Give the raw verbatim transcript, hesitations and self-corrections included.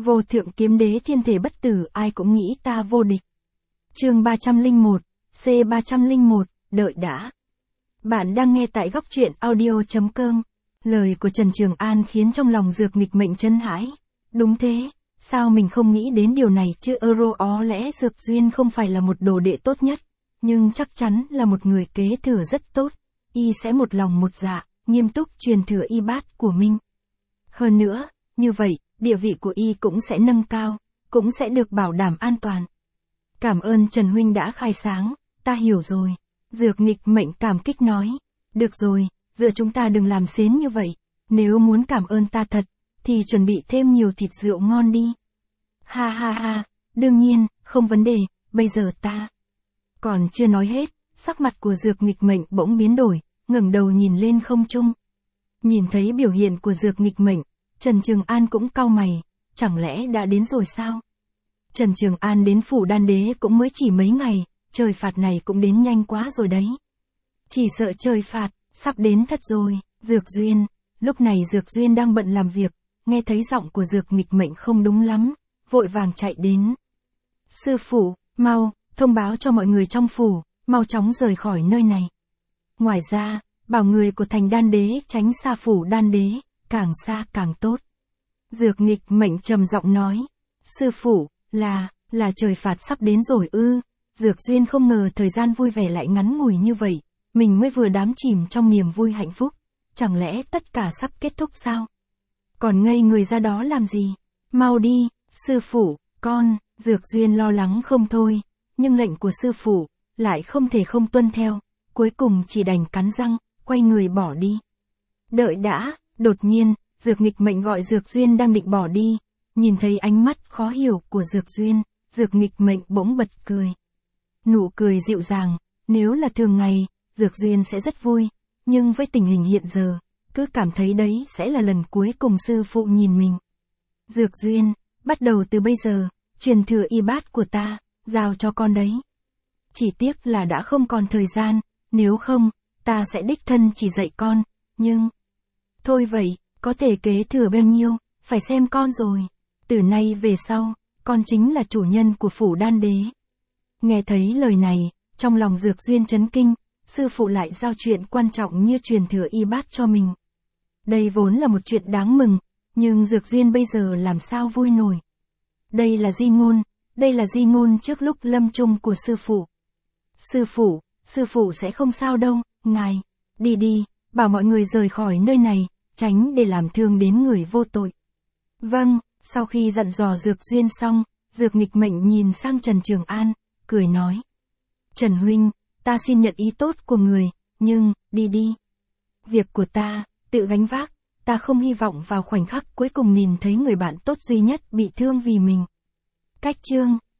Vô thượng kiếm đế thiên thể bất tử, ai cũng nghĩ ta vô địch. Chương ba trăm lẻ một, C ba trăm lẻ một, đợi đã. Bạn đang nghe tại góc truyện audio chấm com. Lời của Trần Trường An khiến trong lòng Dược Nghịch Mệnh chấn hãi. Đúng thế, sao mình không nghĩ đến điều này chứ? Euro ó lẽ Dược Duyên không phải là một đồ đệ tốt nhất, nhưng chắc chắn là một người kế thừa rất tốt. Y sẽ một lòng một dạ, nghiêm túc truyền thừa y bát của mình. Hơn nữa, như vậy, địa vị của y cũng sẽ nâng cao, cũng sẽ được bảo đảm an toàn. Cảm ơn Trần Huynh đã khai sáng, ta hiểu rồi. Dược Nghịch Mệnh cảm kích nói. Được rồi, giữa chúng ta đừng làm xến như vậy. Nếu muốn cảm ơn ta thật, thì chuẩn bị thêm nhiều thịt rượu ngon đi. Ha ha ha, đương nhiên, không vấn đề, bây giờ ta. Còn chưa nói hết, sắc mặt của Dược Nghịch Mệnh bỗng biến đổi, ngẩng đầu nhìn lên không trung. Nhìn thấy biểu hiện của Dược Nghịch Mệnh, Trần Trường An cũng cau mày, chẳng lẽ đã đến rồi sao? Trần Trường An đến phủ Đan Đế cũng mới chỉ mấy ngày, trời phạt này cũng đến nhanh quá rồi đấy. Chỉ sợ trời phạt, sắp đến thật rồi. Dược Duyên, lúc này Dược Duyên đang bận làm việc, nghe thấy giọng của Dược Nghịch Mệnh không đúng lắm, vội vàng chạy đến. Sư phụ, mau, thông báo cho mọi người trong phủ, mau chóng rời khỏi nơi này. Ngoài ra, bảo người của thành Đan Đế tránh xa phủ Đan Đế, càng xa càng tốt. Dược Nghịch Mệnh trầm giọng nói. Sư phụ, là, là trời phạt sắp đến rồi ư? Dược Duyên không ngờ thời gian vui vẻ lại ngắn ngủi như vậy, mình mới vừa đắm chìm trong niềm vui hạnh phúc, chẳng lẽ tất cả sắp kết thúc sao? Còn ngây người ra đó làm gì? Mau đi, sư phụ, con. Dược Duyên lo lắng không thôi, nhưng lệnh của sư phụ lại không thể không tuân theo, cuối cùng chỉ đành cắn răng, quay người bỏ đi. Đợi đã, đột nhiên, Dược Nghịch Mệnh gọi Dược Duyên đang định bỏ đi, nhìn thấy ánh mắt khó hiểu của Dược Duyên, Dược Nghịch Mệnh bỗng bật cười. Nụ cười dịu dàng, nếu là thường ngày, Dược Duyên sẽ rất vui, nhưng với tình hình hiện giờ, cứ cảm thấy đấy sẽ là lần cuối cùng sư phụ nhìn mình. Dược Duyên, bắt đầu từ bây giờ, truyền thừa y bát của ta, giao cho con đấy. Chỉ tiếc là đã không còn thời gian, nếu không, ta sẽ đích thân chỉ dạy con, nhưng... Thôi vậy, có thể kế thừa bao nhiêu, phải xem con rồi. Từ nay về sau, con chính là chủ nhân của phủ Đan Đế. Nghe thấy lời này, trong lòng Dược Duyên chấn kinh, sư phụ lại giao chuyện quan trọng như truyền thừa y bát cho mình. Đây vốn là một chuyện đáng mừng, nhưng Dược Duyên bây giờ làm sao vui nổi. Đây là di ngôn, đây là di ngôn trước lúc lâm chung của sư phụ. Sư phụ, sư phụ sẽ không sao đâu, ngài. Đi đi, bảo mọi người rời khỏi nơi này, tránh để làm thương đến người vô tội. Vâng, sau khi dặn dò Dược Duyên xong, Dược Nghịch Mệnh nhìn sang Trần Trường An, cười nói. Trần Huynh, ta xin nhận ý tốt của người, nhưng, đi đi. Việc của ta, tự gánh vác, ta không hy vọng vào khoảnh khắc cuối cùng nhìn thấy người bạn tốt duy nhất bị thương vì mình. Cách chương